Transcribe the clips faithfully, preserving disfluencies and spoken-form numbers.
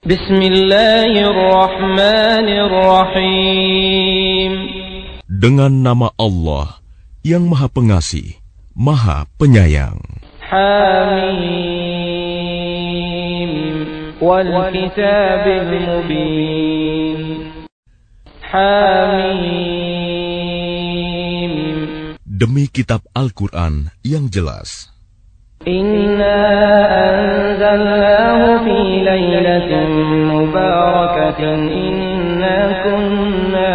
Bismillahirrahmanirrahim. Dengan nama Allah yang Maha Pengasih, Maha Penyayang. Hamim wal kitabil mubin. Hamim. Demi kitab Al-Quran yang jelas. Inna anzalnahu fi lailatin mubarakatin inna kunna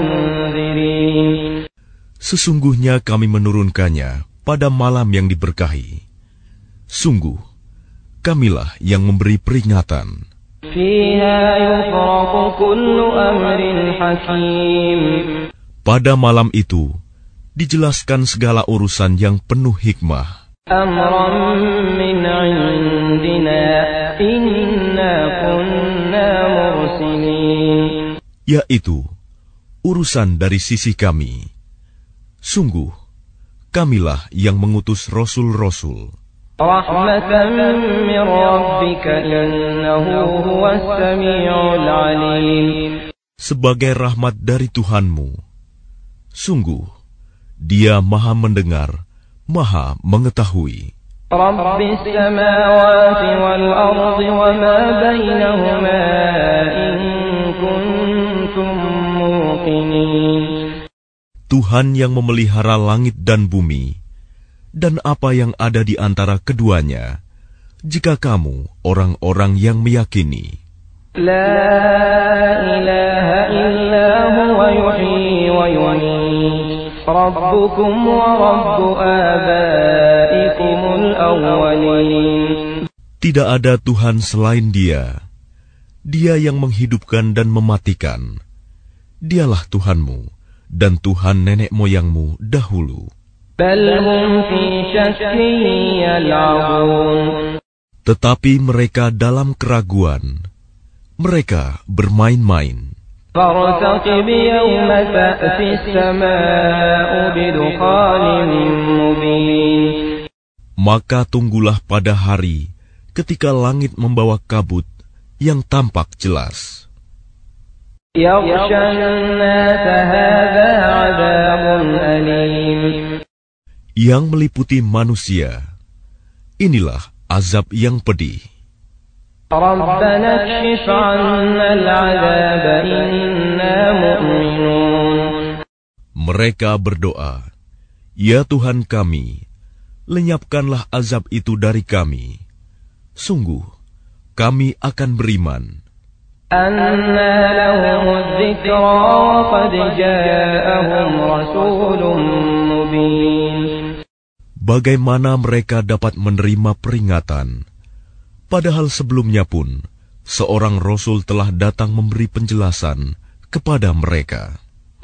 munzirin. Sesungguhnya kami menurunkannya pada malam yang diberkahi. Sungguh, kamilah yang memberi peringatan. Fiha yufraqu kullu amrin hakim. Pada malam itu, dijelaskan segala urusan yang penuh hikmah. Amran min indina inna kunna mursilin. Yaitu, urusan dari sisi kami. Sungguh, kamilah yang mengutus rasul-rasul. Rahmatan min rabbika innahu huwas sami'ul alim. Sebagai rahmat dari Tuhanmu. Sungguh, Dia Maha mendengar, Maha mengetahui. Rabbis samawati wal ardi wa ma bainahuma in kuntum muqinin. Tuhan yang memelihara langit dan bumi, dan apa yang ada di antara keduanya, jika kamu orang-orang yang meyakini. La ilaha illa huwa yuhyi wa yumiit. Rabbukum wa rabbu abaikumul awwalin. Tidak ada Tuhan selain Dia. Dia yang menghidupkan dan mematikan. Dialah Tuhanmu dan Tuhan nenek moyangmu dahulu. Bal hum fi syakkin yal'abun. Tetapi mereka dalam keraguan. Mereka bermain-main. فارتقب يوم تأتي السماء بدخان مبين. Maka tunggulah pada hari ketika langit membawa kabut yang tampak jelas. يغشى الناس هذا عذاب أليم. Yang meliputi manusia, inilah azab yang pedih. ربنا اكشف عنا العذاب إنا مؤمنون. Mereka berdoa, Ya Tuhan kami, lenyapkanlah azab itu dari kami. Sungguh, kami akan beriman. أنى لهم الذكرى وقد جاءهم رسول مبين. Bagaimana mereka dapat menerima peringatan? Padahal sebelumnya pun, seorang Rasul telah datang memberi penjelasan kepada mereka.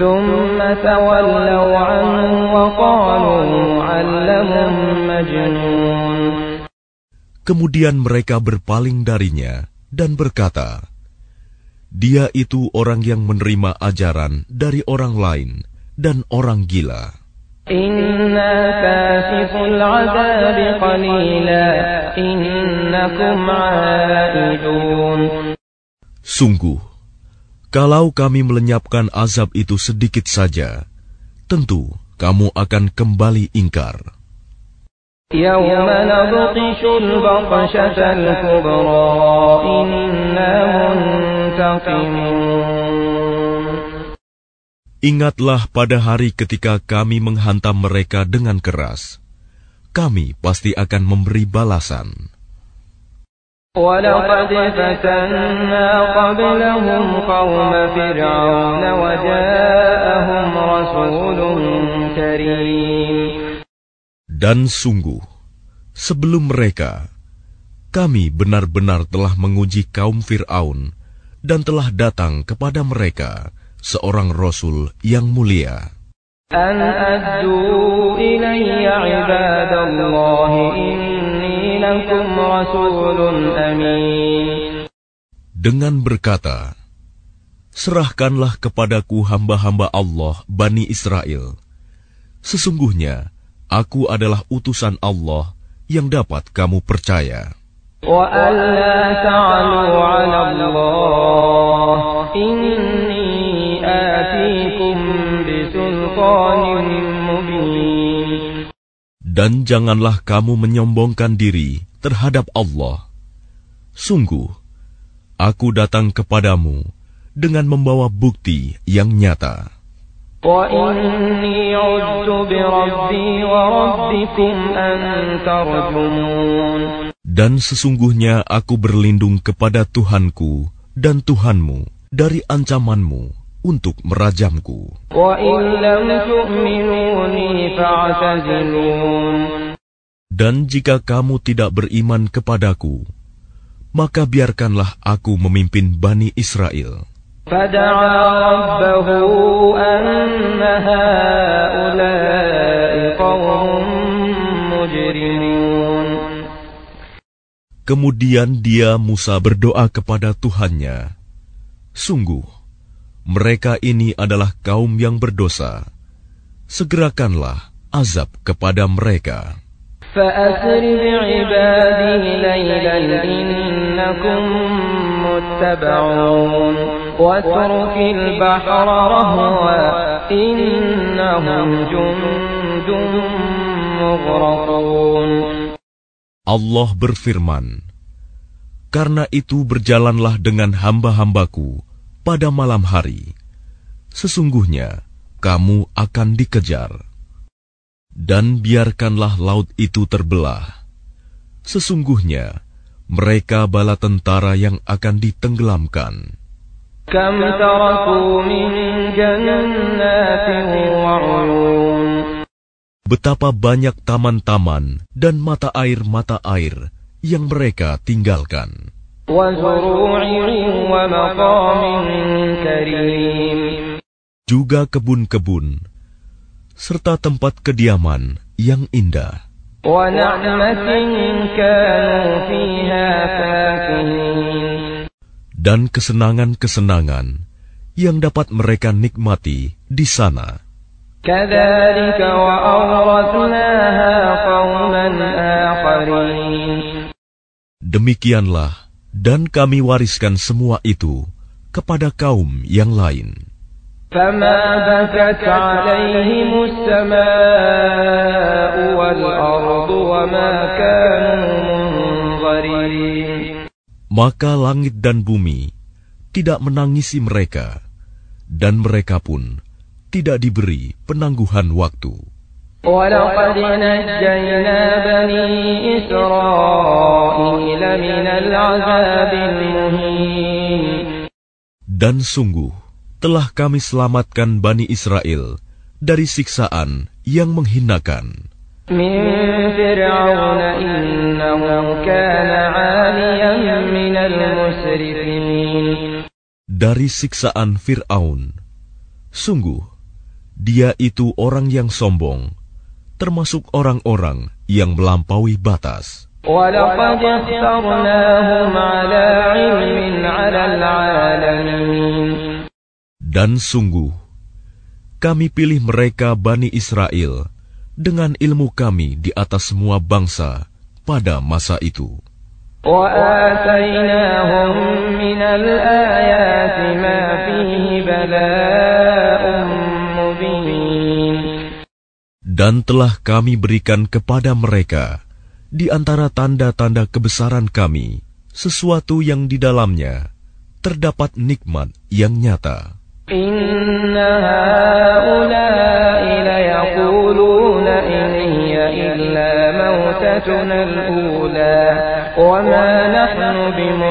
Kemudian mereka berpaling darinya dan berkata, Dia itu orang yang menerima ajaran dari orang lain dan orang gila. Inna kasiful azabi qalila innakum aidun. Sungguh, kalau kami melenyapkan azab itu sedikit saja, tentu kamu akan kembali ingkar. Yawma nabtishul batshatal kubra inna muntaqimun. Ingatlah pada hari ketika kami menghantam mereka dengan keras. Kami pasti akan memberi balasan. وَلَقَدْ فَتَنَّا قَبْلَهُمْ قَوْمَ فِرْعَوْنَ وَجَاءَهُمْ رَسُولٌ كَرِيمٌ. Dan sungguh, sebelum mereka, kami benar-benar telah menguji kaum Fir'aun dan telah datang kepada mereka seorang Rasul yang mulia. An addu ilayya ibadallahi inni lakum rasulun amin. Dengan berkata, serahkanlah kepadaku hamba-hamba Allah Bani Israel. Sesungguhnya, aku adalah utusan Allah yang dapat kamu percaya. وَأَلَّا تَعْلُوا عَلَى اللَّهِ إِنِّي آتِيكُمْ بِسُلْطَانٍ مُبِينٍ. Dan janganlah kamu menyombongkan diri terhadap Allah. Sungguh, aku datang kepadamu dengan membawa bukti yang nyata. وَإِنِّي عُذْتُ بِرَبِّي وَرَبِّكُمْ أَن تَرْجُمُونِ. Dan sesungguhnya aku berlindung kepada Tuhanku dan Tuhanmu dari ancamanmu untuk merajamku. وَإِن لَّمْ تُؤْمِنُونِي فَاعْتَزِلُونِ. Dan jika kamu tidak beriman kepadaku, maka biarkanlah aku memimpin Bani Israel. فَدَعَا رَبَّهُ أَنَّ هَٰؤُلَاءِ قَوْمٌ مُجْرِمُونَ. Kemudian dia Musa berdoa kepada Tuhannya, sungguh, mereka ini adalah kaum yang berdosa. Segerakanlah azab kepada mereka. فَأَسْرِ بِعِبَادِي لَيْلًا إِنَّكُم مُّتَّبَعُونَ وَاتْرُكِ الْبَحْرَ رَهْوًا إِنَّهُمْ جُندٌ مُّغْرَقُونَ. Allah berfirman, karena itu berjalanlah dengan hamba-hambaku pada malam hari. Sesungguhnya kamu akan dikejar. Dan biarkanlah laut itu terbelah. Sesungguhnya mereka bala tentara yang akan ditenggelamkan. Kam taraku min jannatin wa uyun. Betapa banyak taman-taman dan mata air-mata air yang mereka tinggalkan. Wa zuru'in wa maqamin karim. Juga kebun-kebun serta tempat kediaman yang indah. Wa na'matin kanu fiha fakihin. Dan kesenangan-kesenangan yang dapat mereka nikmati di sana. Kadzalika wa awrathnaha qauman akharin. Demikianlah, dan kami wariskan semua itu kepada kaum yang lain. فَمَا بَكَتْ عَلَيْهِمُ السَّمَاءُ وَالْأَرْضُ وَمَا كَانُوا مُنظَرِينَ. Maka langit dan bumi tidak menangisi mereka, dan mereka pun tidak diberi penangguhan waktu. وَلَقَدْ نَجَّيْنَا بَنِي إِسْرَائِيلَ مِنَ الْعَذَابِ الْمُهِينِ. Dan sungguh, telah kami selamatkan Bani Israel dari siksaan yang menghinakan. Min Fir'aun innahu kana 'aliyan minal musrifin. Dari siksaan Fir'aun, sungguh, dia itu orang yang sombong, termasuk orang-orang yang melampaui batas. وَلَقَدْ اخْتَرْنَاهُمْ عَلَى عِلْمٍ عَلَى الْعَالَمِينَ. Dan sungguh, kami pilih mereka Bani Israel dengan ilmu kami di atas semua bangsa pada masa itu. وَآتَيْنَاهُمْ مِنَ الْآيَاتِ مَا فِيهِ بَلَاءٌ مُبِينٌ. Dan telah kami berikan kepada mereka di antara tanda-tanda kebesaran kami sesuatu yang di dalamnya terdapat nikmat yang nyata. Inna haula'i layaquluna in hiya illa mautatuna al-ula wa ma nahnu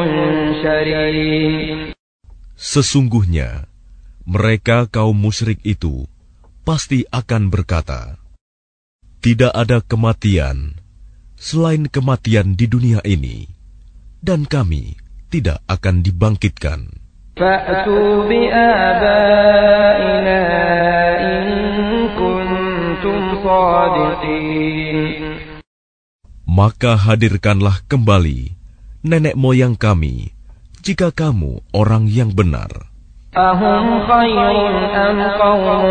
bimunsharin. Sesungguhnya mereka kaum musyrik itu pasti akan berkata, tidak ada kematian selain kematian di dunia ini, dan kami tidak akan dibangkitkan. Fa'tu bi'abaina in kuntum shadiqin. Maka hadirkanlah kembali nenek moyang kami jika kamu orang yang benar. Ahum khairun am qawmu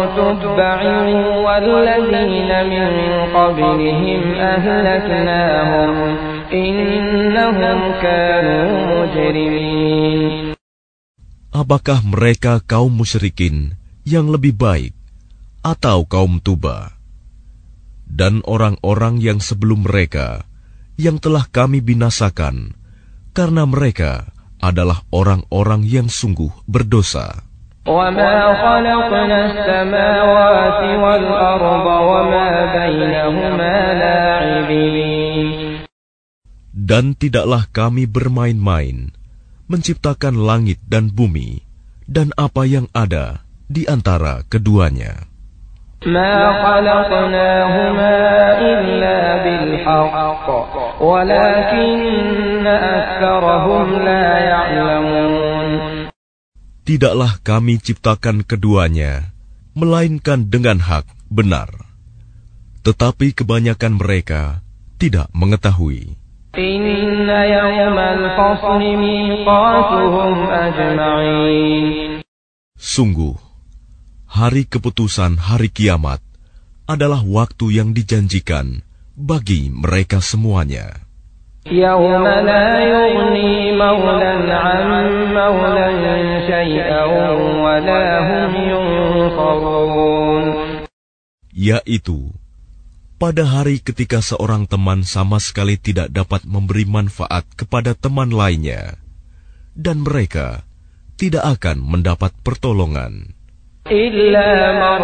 tubba'in walladzina min qablihim ahlaknahum إنهم كانوا مجرمين. Apakah mereka kaum musyrikin yang lebih baik atau kaum Tuba dan orang-orang yang sebelum mereka yang telah kami binasakan karena mereka adalah orang-orang yang sungguh berdosa. وَمَا خَلَقْنَا السَّمَاوَاتِ وَالْأَرْضَ وَمَا بَيْنَهُمَا لَاعِبِينَ. Dan tidaklah kami bermain-main menciptakan langit dan bumi dan apa yang ada di antara keduanya. مَا خَلَقْنَاهُمَا إِلَّا بِالْحَقِّ وَلَكِنَّ أَكْثَرَهُمْ لَا يَعْلَمُونَ. Tidaklah kami ciptakan keduanya, melainkan dengan hak benar. Tetapi kebanyakan mereka tidak mengetahui. Inna yawmal fasli miqatuhum ajma'in. Sungguh, hari keputusan hari kiamat adalah waktu yang dijanjikan bagi mereka semuanya. Yawma la yughni mawlan 'an mawlan shay'an wa la hum yunqarun. Yaitu pada hari ketika seorang teman sama sekali tidak dapat memberi manfaat kepada teman lainnya, dan mereka tidak akan mendapat pertolongan. Illa man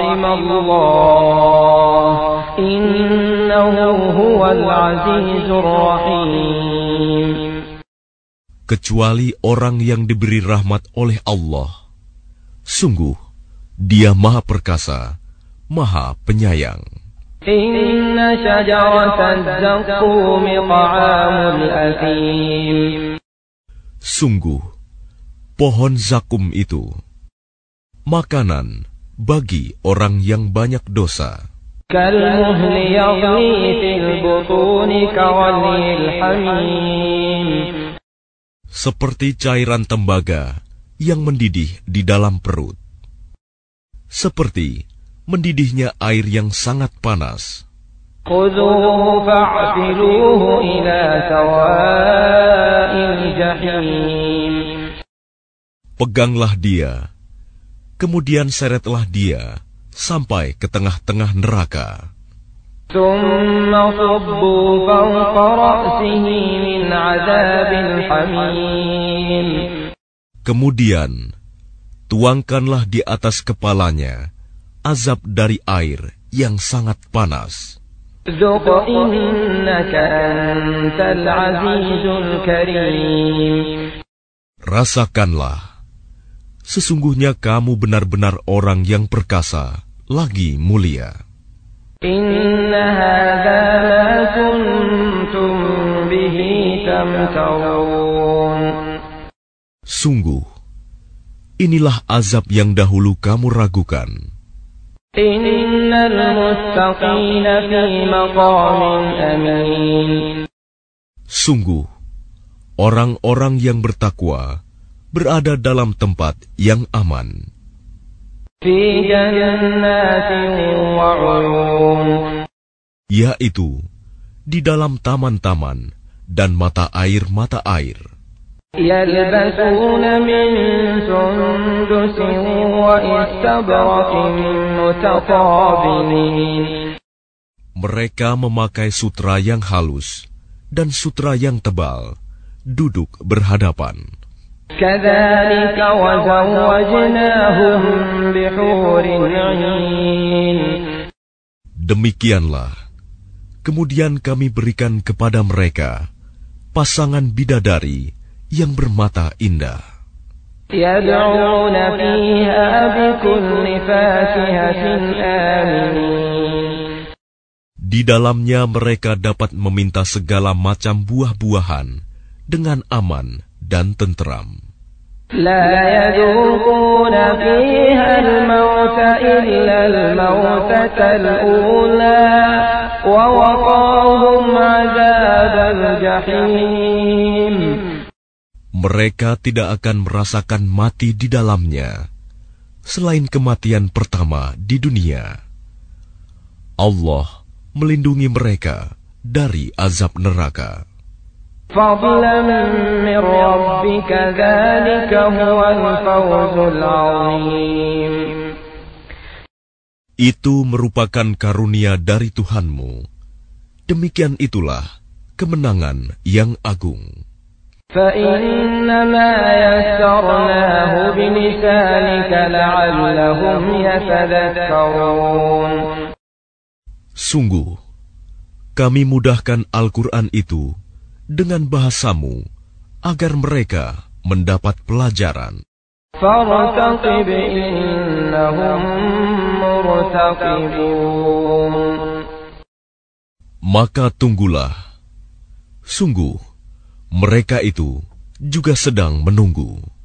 rahimallah, innahu huwal azizur rahim. Kecuali orang yang diberi rahmat oleh Allah. Sungguh, Dia Maha Perkasa, Maha Penyayang. Inna syajaratan zaqqum ta'amul athim. Sungguh, pohon zakum itu makanan bagi orang yang banyak dosa. Kalmuhli yaghli fil butuni kawalil hamim. Seperti cairan tembaga yang mendidih di dalam perut. Seperti mendidihnya air yang sangat panas. Khudhuhu fa'tiluhu ila sawa'il jahim. Peganglah dia, kemudian seretlah dia sampai ke tengah-tengah neraka. Thumma subbu fawqa ra'sihi min 'adzabil hamim. Kemudian tuangkanlah di atas kepalanya azab dari air yang sangat panas. Dzuq innaka antal 'azizul karim. Rasakanlah, sesungguhnya kamu benar-benar orang yang perkasa, lagi mulia. Inna hadza ma kuntum bihi tamtarun. Sungguh, inilah azab yang dahulu kamu ragukan. Innal muttaqina fi maqamin amin. Sungguh, orang-orang yang bertakwa berada dalam tempat yang aman. Fi jannatin wa 'uyun. Yaitu di dalam taman-taman dan mata air-mata air. Yalbasuna min sundusin wa istabraqin mutaqabilin. Mereka memakai sutra yang halus dan sutra yang tebal, duduk berhadapan. Kadzalika wa zawwajnahum bihurin 'ain. Demikianlah, kemudian kami berikan kepada mereka pasangan bidadari yang bermata indah. Yad'una fiha bikulli fakihatin aminin. Di dalamnya mereka dapat meminta segala macam buah-buahan dengan aman dan tenteram. La yadhuquna fiha al-mauta illa al-mautatal ula wa waqahum 'adzabal jahim. Mereka tidak akan merasakan mati di dalamnya selain kematian pertama di dunia. Allah melindungi mereka dari azab neraka. فضلا من ربك ذلك هو الفوز العظيم. Itu merupakan karunia dari Tuhanmu. Demikian itulah kemenangan yang agung. فإنما يسرناه بلسانك لعلهم يتذكرون. Sungguh, kami mudahkan Al-Quran itu dengan bahasamu agar mereka mendapat pelajaran. فارتقب إنهم مرتقبون. Maka tunggulah, sungguh mereka itu juga sedang menunggu.